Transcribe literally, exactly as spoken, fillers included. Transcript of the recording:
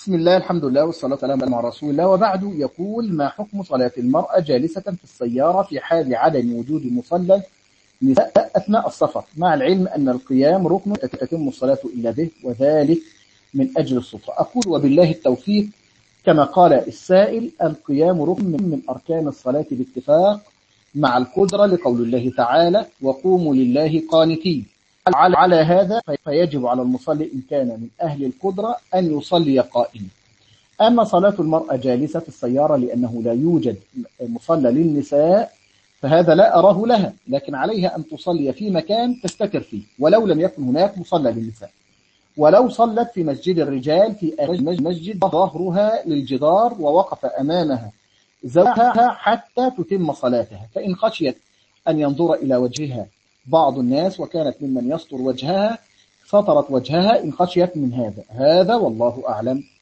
بسم الله، الحمد لله، والصلاة والسلام على رسول الله، وبعد. يقول: ما حكم صلاة المرأة جالسة في السيارة في حال عدم وجود مصلى نساء أثناء السفر، مع العلم أن القيام ركن تتم الصلاة إلا به، وذلك من أجل السترة؟ أقول: وبالله التوفيق. كما قال السائل: القيام ركن من أركان الصلاة باتفاق مع القدرة، لقول الله تعالى: وقوموا لله قانتين. على هذا فيجب على المصلي إن كان من أهل القدرة أن يصلي قائما. أما صلاة المرأة جالسة في السيارة لأنه لا يوجد مصلى للنساء، فهذا لا أراه لها، لكن عليها أن تصلي في مكان تستتر فيه، ولو لم يكن هناك مصلى للنساء. ولو صلت في مسجد الرجال في مسجد ظهرها للجدار ووقف أمامها زوجها حتى تتم صلاتها، فإن خشيت أن ينظر إلى وجهها بعض الناس وكانت ممن يستر وجهها سترت وجهها إن خشيت من هذا. هذا والله أعلم.